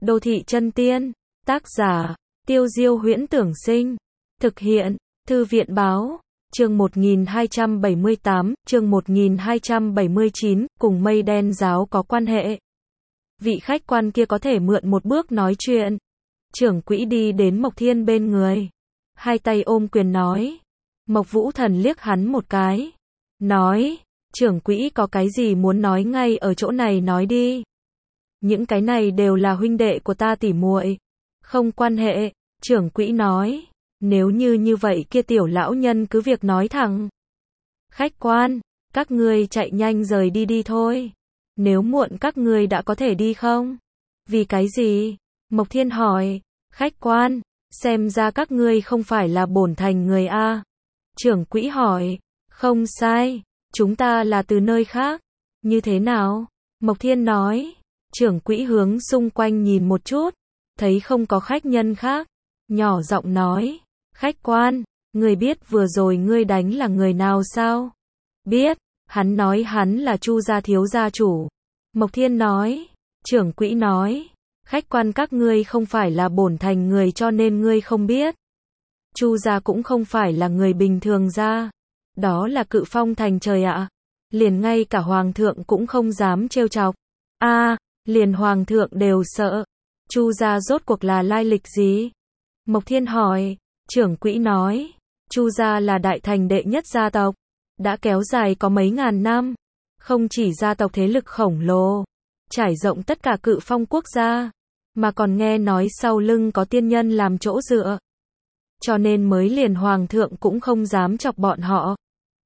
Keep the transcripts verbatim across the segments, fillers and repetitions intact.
Đô thị chân tiên. Tác giả, Tiêu Diêu Huyễn Tưởng Sinh. Thực hiện, Thư viện Báo. Chương một nghìn hai trăm bảy mươi tám, chương một nghìn hai trăm bảy mươi chín, cùng mây đen giáo có quan hệ. Vị khách quan kia có thể mượn một bước nói chuyện. Trưởng quỹ đi đến Mộc Thiên bên người. Hai tay ôm quyền nói. Mộc Vũ Thần liếc hắn một cái. Nói, trưởng quỹ có cái gì muốn nói ngay ở chỗ này nói đi. Những cái này đều là huynh đệ của ta tỉ muội. Không quan hệ, trưởng quỹ nói. Nếu như như vậy kia tiểu lão nhân cứ việc nói thẳng. Khách quan, các ngươi chạy nhanh rời đi đi thôi. Nếu muộn các ngươi đã có thể đi không? Vì cái gì? Mộc Thiên hỏi. Khách quan, xem ra các ngươi không phải là bổn thành người A. Trưởng quỹ hỏi. Không sai, chúng ta là từ nơi khác. Như thế nào? Mộc Thiên nói. Trưởng quỹ hướng xung quanh nhìn một chút. Thấy không có khách nhân khác. Nhỏ giọng nói. Khách quan, người biết vừa rồi ngươi đánh là người nào sao? Biết, hắn nói hắn là Chu gia thiếu gia chủ. Mộc Thiên nói. Trưởng quỹ nói. Khách quan các ngươi không phải là bổn thành người cho nên ngươi không biết. Chu gia cũng không phải là người bình thường gia. Đó là Cự Phong thành trời ạ. Liền ngay cả hoàng thượng cũng không dám trêu chọc. A, à, liền hoàng thượng đều sợ. Chu gia rốt cuộc là lai lịch gì? Mộc Thiên hỏi. Trưởng quỹ nói. Chu gia là đại thành đệ nhất gia tộc. Đã kéo dài có mấy ngàn năm. Không chỉ gia tộc thế lực khổng lồ. Trải rộng tất cả Cự Phong quốc gia. Mà còn nghe nói sau lưng có tiên nhân làm chỗ dựa. Cho nên mới liền hoàng thượng cũng không dám chọc bọn họ.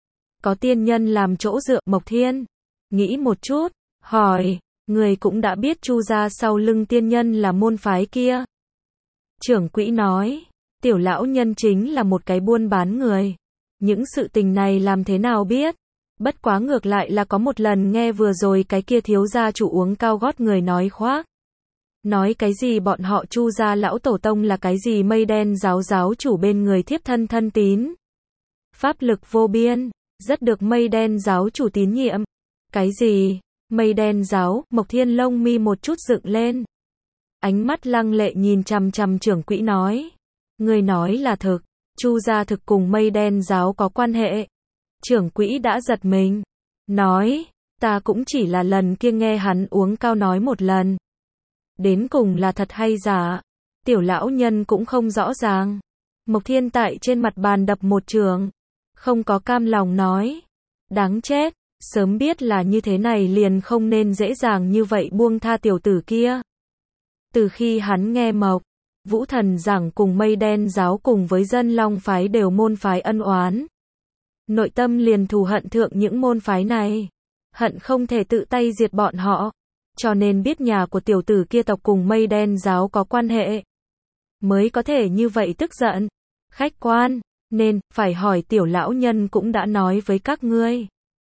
Có tiên nhân làm chỗ dựa. Mộc Thiên nghĩ một chút, hỏi, người cũng đã biết Chu gia sau lưng tiên nhân là môn phái kia. Trưởng quỹ nói, tiểu lão nhân chính là một cái buôn bán người. Những sự tình này làm thế nào biết? Bất quá ngược lại là có một lần nghe vừa rồi cái kia thiếu gia chủ uống cao gót người nói khoác. Nói cái gì bọn họ Chu gia lão tổ tông là cái gì mây đen giáo giáo chủ bên người thiếp thân thân tín. Pháp lực vô biên, rất được mây đen giáo chủ tín nhiệm. Cái gì? Mây đen giáo? Mộc Thiên lông mi một chút dựng lên. Ánh mắt lăng lệ nhìn chằm chằm trưởng quỹ nói. Người nói là thực, Chu gia thực cùng mây đen giáo có quan hệ. Trưởng quỹ đã giật mình. Nói, ta cũng chỉ là lần kia nghe hắn uống cao nói một lần. Đến cùng là thật hay giả? Tiểu lão nhân cũng không rõ ràng. Mộc Thiên tại trên mặt bàn đập một trường. Không có cam lòng nói. Đáng chết, sớm biết là như thế này liền không nên dễ dàng như vậy buông tha tiểu tử kia. Từ khi hắn nghe Mộc Vũ Thần giảng cùng mây đen giáo cùng với dân Long phái đều môn phái ân oán. Nội tâm liền thù hận thượng những môn phái này. Hận không thể tự tay diệt bọn họ. Cho nên biết nhà của tiểu tử kia tộc cùng mây đen giáo có quan hệ. Mới có thể như vậy tức giận. Khách quan, nên, phải hỏi tiểu lão nhân cũng đã nói với các ngươi.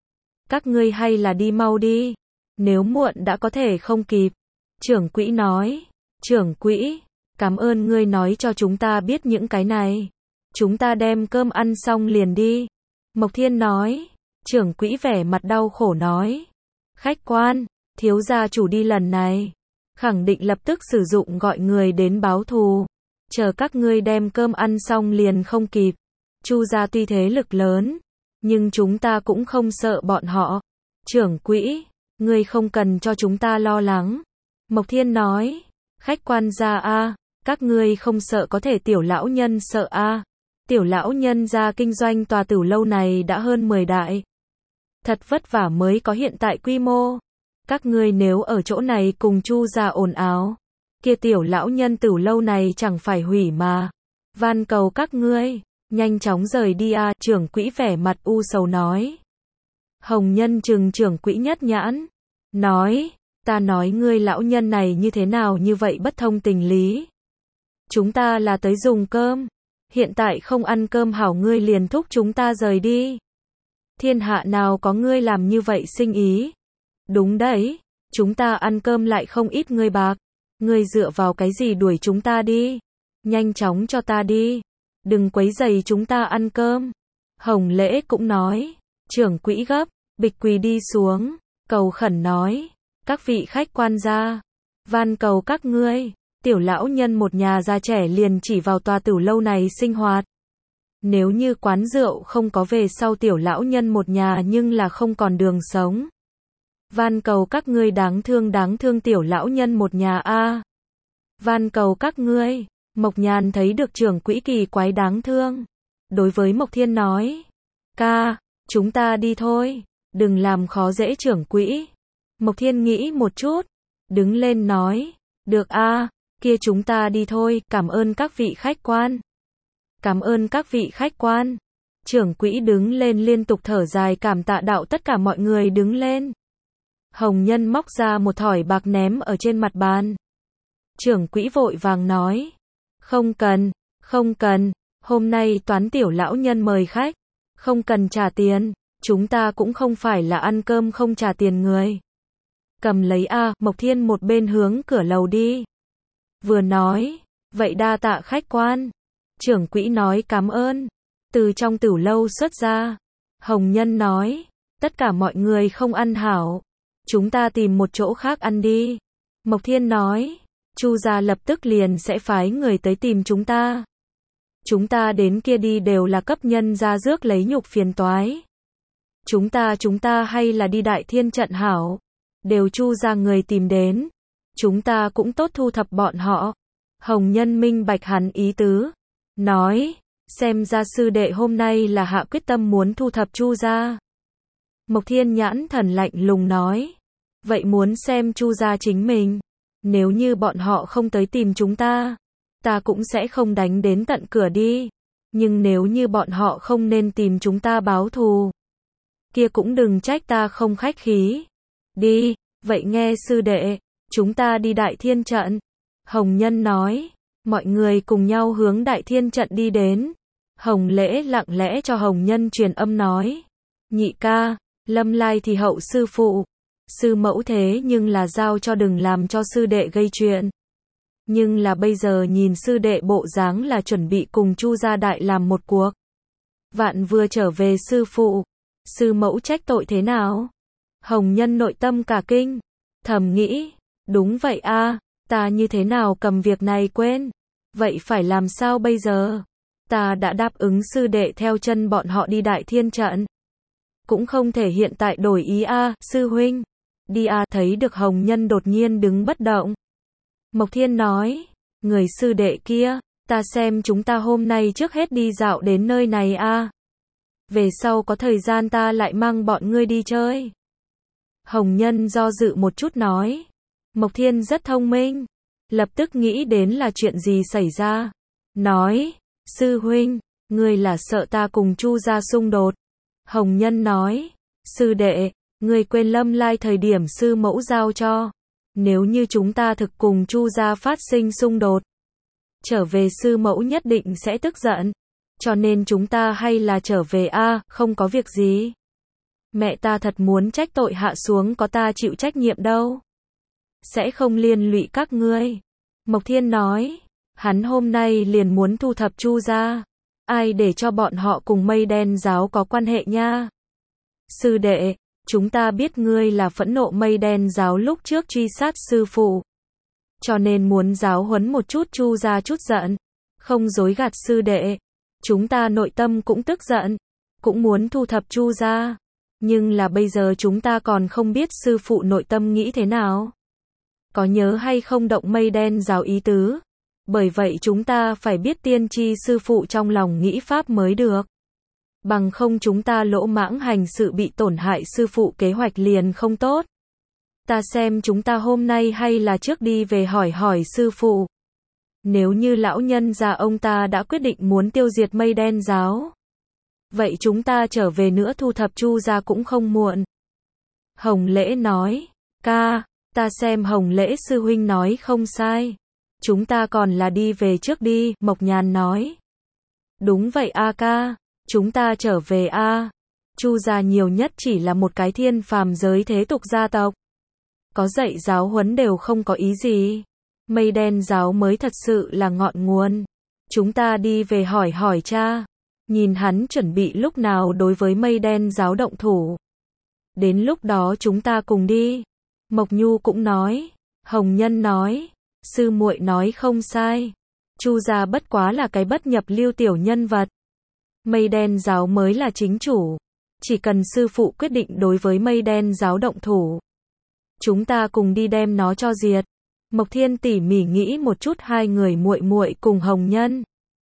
Các ngươi hay là đi mau đi. Nếu muộn đã có thể không kịp. Trưởng quỹ nói. Trưởng quỹ, cảm ơn ngươi nói cho chúng ta biết những cái này. Chúng ta đem cơm ăn xong liền đi. Mộc Thiên nói. Trưởng quỹ vẻ mặt đau khổ nói. Khách quan, thiếu gia chủ đi lần này. Khẳng định lập tức sử dụng gọi người đến báo thù. Chờ các ngươi đem cơm ăn xong liền không kịp. Chu gia tuy thế lực lớn. Nhưng chúng ta cũng không sợ bọn họ. Trưởng quỹ, ngươi không cần cho chúng ta lo lắng. Mộc Thiên nói. Khách quan gia a, các ngươi không sợ có thể tiểu lão nhân sợ a. Tiểu lão nhân gia kinh doanh tòa tử lâu này đã hơn mười đại. Thật vất vả mới có hiện tại quy mô. Các ngươi nếu ở chỗ này cùng Chu gia ồn ào, kia tiểu lão nhân tử lâu này chẳng phải hủy mà. Van cầu các ngươi, nhanh chóng rời đi a. Trưởng quỹ vẻ mặt u sầu nói. Hồng Nhân trừng trưởng quỹ nhất nhãn. Nói, ta nói ngươi lão nhân này như thế nào như vậy bất thông tình lý. Chúng ta là tới dùng cơm. Hiện tại không ăn cơm hảo ngươi liền thúc chúng ta rời đi. Thiên hạ nào có ngươi làm như vậy sinh ý. Đúng đấy, chúng ta ăn cơm lại không ít ngươi bạc. Ngươi dựa vào cái gì đuổi chúng ta đi. Nhanh chóng cho ta đi. Đừng quấy rầy chúng ta ăn cơm. Hồng Lễ cũng nói. Trưởng quỹ gấp, bịch quỳ đi xuống. Cầu khẩn nói. Các vị khách quan gia. Van cầu các ngươi. Tiểu lão nhân một nhà già trẻ liền chỉ vào tòa tử lâu này sinh hoạt. Nếu như quán rượu không có về sau tiểu lão nhân một nhà nhưng là không còn đường sống. Van cầu các ngươi đáng thương đáng thương tiểu lão nhân một nhà a. Van cầu các ngươi. Mộc Nhàn thấy được trưởng quỹ kỳ quái đáng thương. Đối với Mộc Thiên nói. Ca, chúng ta đi thôi. Đừng làm khó dễ trưởng quỹ. Mộc Thiên nghĩ một chút. Đứng lên nói. Được a, kia chúng ta đi thôi, cảm ơn các vị khách quan. Cảm ơn các vị khách quan. Trưởng quỹ đứng lên liên tục thở dài cảm tạ đạo tất cả mọi người đứng lên. Hồng Nhân móc ra một thỏi bạc ném ở trên mặt bàn. Trưởng quỹ vội vàng nói. Không cần, không cần, hôm nay toán tiểu lão nhân mời khách. Không cần trả tiền, chúng ta cũng không phải là ăn cơm không trả tiền người. Cầm lấy a, Mộc Thiên một bên hướng cửa lầu đi. Vừa nói, vậy đa tạ khách quan. Trưởng quỹ nói cảm ơn. Từ trong tửu lâu xuất ra. Hồng Nhân nói, tất cả mọi người không ăn hảo. Chúng ta tìm một chỗ khác ăn đi. Mộc Thiên nói, Chu gia lập tức liền sẽ phái người tới tìm chúng ta. Chúng ta đến kia đi đều là cấp nhân ra rước lấy nhục phiền toái. Chúng ta chúng ta hay là đi Đại Thiên trận hảo. Đều Chu gia người tìm đến. Chúng ta cũng tốt thu thập bọn họ. Hồng Nhân minh bạch hắn ý tứ. Nói, xem ra sư đệ hôm nay là hạ quyết tâm muốn thu thập Chu gia. Mộc Thiên nhãn thần lạnh lùng nói. Vậy muốn xem Chu gia chính mình. Nếu như bọn họ không tới tìm chúng ta, ta cũng sẽ không đánh đến tận cửa đi. Nhưng nếu như bọn họ không nên tìm chúng ta báo thù, kia cũng đừng trách ta không khách khí. Đi, vậy nghe sư đệ, chúng ta đi Đại Thiên trận. Hồng Nhân nói, mọi người cùng nhau hướng Đại Thiên trận đi đến. Hồng Lễ lặng lẽ cho Hồng Nhân truyền âm nói, nhị ca, Lâm Lai thì hậu sư phụ. Sư mẫu thế nhưng là giao cho đừng làm cho sư đệ gây chuyện. Nhưng là bây giờ nhìn sư đệ bộ dáng là chuẩn bị cùng Chu gia đại làm một cuộc. Vạn vừa trở về sư phụ, sư mẫu trách tội thế nào? Hồng Nhân nội tâm cả kinh, thầm nghĩ, đúng vậy a, ta như thế nào cầm việc này quên? Vậy phải làm sao bây giờ? Ta đã đáp ứng sư đệ theo chân bọn họ đi Đại Thiên trận. Cũng không thể hiện tại đổi ý a, sư huynh. Đi a, thấy được Hồng Nhân đột nhiên đứng bất động. Mộc Thiên nói, người sư đệ kia, ta xem chúng ta hôm nay trước hết đi dạo đến nơi này a. Về sau có thời gian ta lại mang bọn ngươi đi chơi. Hồng Nhân do dự một chút nói. Mộc Thiên rất thông minh. Lập tức nghĩ đến là chuyện gì xảy ra. Nói, sư huynh, ngươi là sợ ta cùng Chu gia xung đột. Hồng Nhân nói, sư đệ, ngươi quên Lâm Lai thời điểm sư mẫu giao cho. Nếu như chúng ta thực cùng Chu gia phát sinh xung đột, trở về sư mẫu nhất định sẽ tức giận. Cho nên chúng ta hay là trở về a, à, không có việc gì. Mẹ ta thật muốn trách tội hạ xuống có ta chịu trách nhiệm đâu. Sẽ không liên lụy các ngươi. Mộc Thiên nói, hắn hôm nay liền muốn thu thập Chu gia. Ai để cho bọn họ cùng Mây Đen giáo có quan hệ nha. Sư đệ, chúng ta biết ngươi là phẫn nộ Mây Đen giáo lúc trước truy sát sư phụ. Cho nên muốn giáo huấn một chút Chu gia chút giận. Không dối gạt sư đệ. Chúng ta nội tâm cũng tức giận. Cũng muốn thu thập Chu gia. Nhưng là bây giờ chúng ta còn không biết sư phụ nội tâm nghĩ thế nào. Có nhớ hay không động Mây Đen giáo ý tứ. Bởi vậy chúng ta phải biết tiên tri sư phụ trong lòng nghĩ pháp mới được. Bằng không chúng ta lỗ mãng hành sự bị tổn hại sư phụ kế hoạch liền không tốt. Ta xem chúng ta hôm nay hay là trước đi về hỏi hỏi sư phụ. Nếu như lão nhân già ông ta đã quyết định muốn tiêu diệt Mây Đen giáo. Vậy chúng ta trở về nữa thu thập Chu gia cũng không muộn. Hồng Lễ nói, ca, ta xem Hồng Lễ sư huynh nói không sai. Chúng ta còn là đi về trước đi, Mộc Nhàn nói. Đúng vậy a ca, chúng ta trở về a. Chu gia nhiều nhất chỉ là một cái thiên phàm giới thế tục gia tộc. Có dạy giáo huấn đều không có ý gì. Mây Đen giáo mới thật sự là ngọn nguồn. Chúng ta đi về hỏi hỏi cha. Nhìn hắn chuẩn bị lúc nào đối với Mây Đen giáo động thủ. Đến lúc đó chúng ta cùng đi. Mộc Nhu cũng nói. Hồng Nhân nói. Sư muội nói không sai. Chu gia bất quá là cái bất nhập lưu tiểu nhân vật. Mây đen giáo mới là chính chủ. Chỉ cần sư phụ quyết định đối với mây đen giáo động thủ, chúng ta cùng đi đem nó cho diệt. Mộc Thiên tỉ mỉ nghĩ một chút hai người muội muội cùng Hồng Nhân.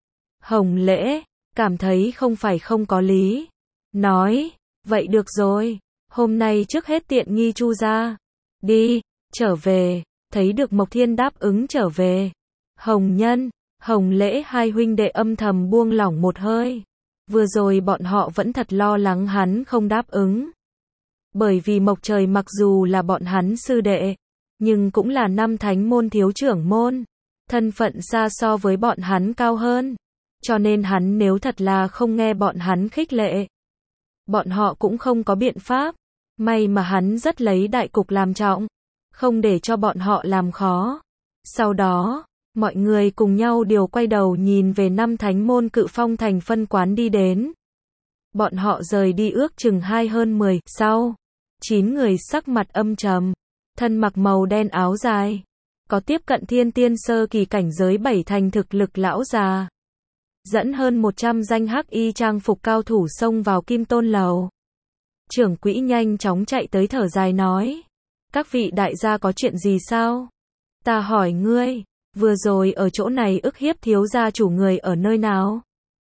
Hồng Lễ cảm thấy không phải không có lý, nói, vậy được rồi, hôm nay trước hết tiện nghi Chu gia. Đi, trở về, thấy được Mộc Thiên đáp ứng trở về. Hồng Nhân, Hồng Lễ hai huynh đệ âm thầm buông lỏng một hơi. Vừa rồi bọn họ vẫn thật lo lắng hắn không đáp ứng. Bởi vì Mộc Trời mặc dù là bọn hắn sư đệ, nhưng cũng là năm thánh môn thiếu trưởng môn. Thân phận xa so với bọn hắn cao hơn. Cho nên hắn nếu thật là không nghe bọn hắn khích lệ, bọn họ cũng không có biện pháp. May mà hắn rất lấy đại cục làm trọng, không để cho bọn họ làm khó. Sau đó, mọi người cùng nhau đều quay đầu nhìn về năm thánh môn Cự Phong thành phân quán đi đến. Bọn họ rời đi ước chừng hai hơn mười, sau, chín người sắc mặt âm trầm, thân mặc màu đen áo dài, có tiếp cận thiên tiên sơ kỳ cảnh giới bảy thành thực lực lão già. Dẫn hơn một trăm danh hắc y trang phục cao thủ xông vào Kim Tôn lầu. Trưởng quỹ nhanh chóng chạy tới thở dài nói, các vị đại gia có chuyện gì sao? Ta hỏi ngươi, vừa rồi ở chỗ này ức hiếp thiếu gia chủ người ở nơi nào?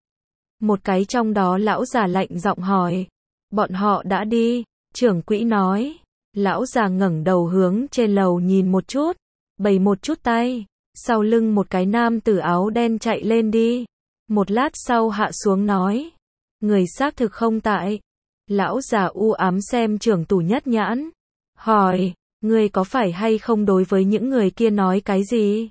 Một cái trong đó lão già lạnh giọng hỏi. Bọn họ đã đi, trưởng quỹ nói. Lão già ngẩng đầu hướng trên lầu nhìn một chút, bày một chút tay, sau lưng một cái nam tử áo đen chạy lên đi. Một lát sau hạ xuống nói, người xác thực không tại. Lão già u ám xem trưởng tủ nhất nhãn, hỏi, ngươi có phải hay không đối với những người kia nói cái gì?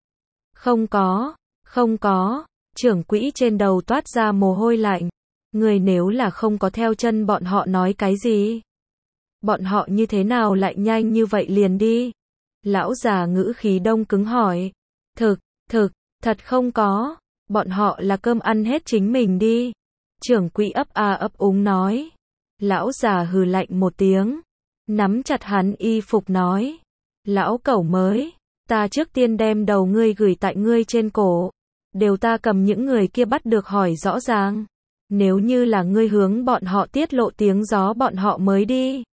Không có, không có, trưởng quỹ trên đầu toát ra mồ hôi lạnh. Người nếu là không có theo chân bọn họ nói cái gì? Bọn họ như thế nào lại nhanh như vậy liền đi? Lão già ngữ khí đông cứng hỏi. Thực, thực, thật không có, bọn họ là cơm ăn hết chính mình đi. Trưởng quỹ ấp a ấp úng nói. Lão già hừ lạnh một tiếng, nắm chặt hắn y phục nói. Lão cẩu mới, ta trước tiên đem đầu ngươi gửi tại ngươi trên cổ. Đều ta cầm những người kia bắt được hỏi rõ ràng. Nếu như là ngươi hướng bọn họ tiết lộ tiếng gió bọn họ mới đi.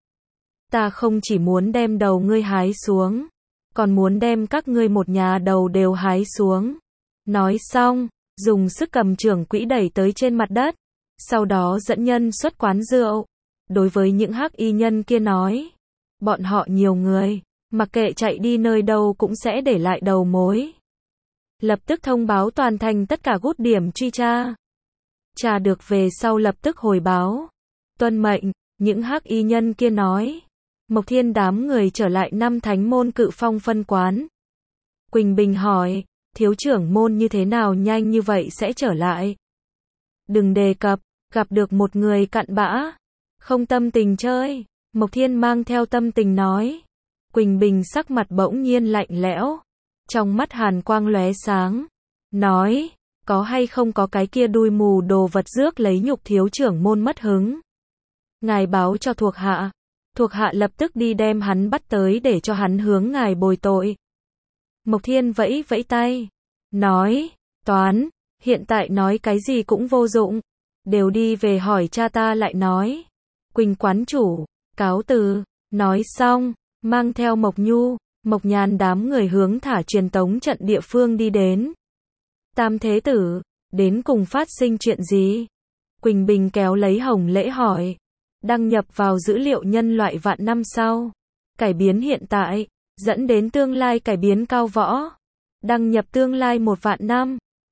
Ta không chỉ muốn đem đầu ngươi hái xuống, còn muốn đem các ngươi một nhà đầu đều hái xuống. Nói xong, dùng sức cầm trưởng quỹ đẩy tới trên mặt đất. Sau đó dẫn nhân xuất quán rượu. Đối với những hắc y nhân kia nói, bọn họ nhiều người, mặc kệ chạy đi nơi đâu cũng sẽ để lại đầu mối. Lập tức thông báo toàn thành tất cả gút điểm truy tra. Tra được về sau lập tức hồi báo. Tuân mệnh, những hắc y nhân kia nói. Mộc Thiên đám người trở lại năm thánh môn Cự Phong phân quán. Quỳnh Bình hỏi, thiếu trưởng môn như thế nào nhanh như vậy sẽ trở lại? Đừng đề cập, gặp được một người cặn bã. Không tâm tình chơi. Mộc Thiên mang theo tâm tình nói. Quỳnh Bình sắc mặt bỗng nhiên lạnh lẽo. Trong mắt hàn quang lóe sáng. Nói, có hay không có cái kia đuôi mù đồ vật rước lấy nhục thiếu trưởng môn mất hứng. Ngài báo cho thuộc hạ. Thuộc hạ lập tức đi đem hắn bắt tới để cho hắn hướng ngài bồi tội. Mộc Thiên vẫy vẫy tay. Nói, toán, hiện tại nói cái gì cũng vô dụng. Đều đi về hỏi cha ta lại nói. Quỳnh quán chủ, cáo từ, nói xong, mang theo Mộc Nhu, Mộc Nhàn đám người hướng thả truyền tống trận địa phương đi đến. Tam thế tử, đến cùng phát sinh chuyện gì? Quỳnh Bình kéo lấy Hồng Lễ hỏi. Đăng nhập vào dữ liệu nhân loại vạn năm sau. Cải biến hiện tại, dẫn đến tương lai cải biến cao võ. Đăng nhập tương lai một vạn năm.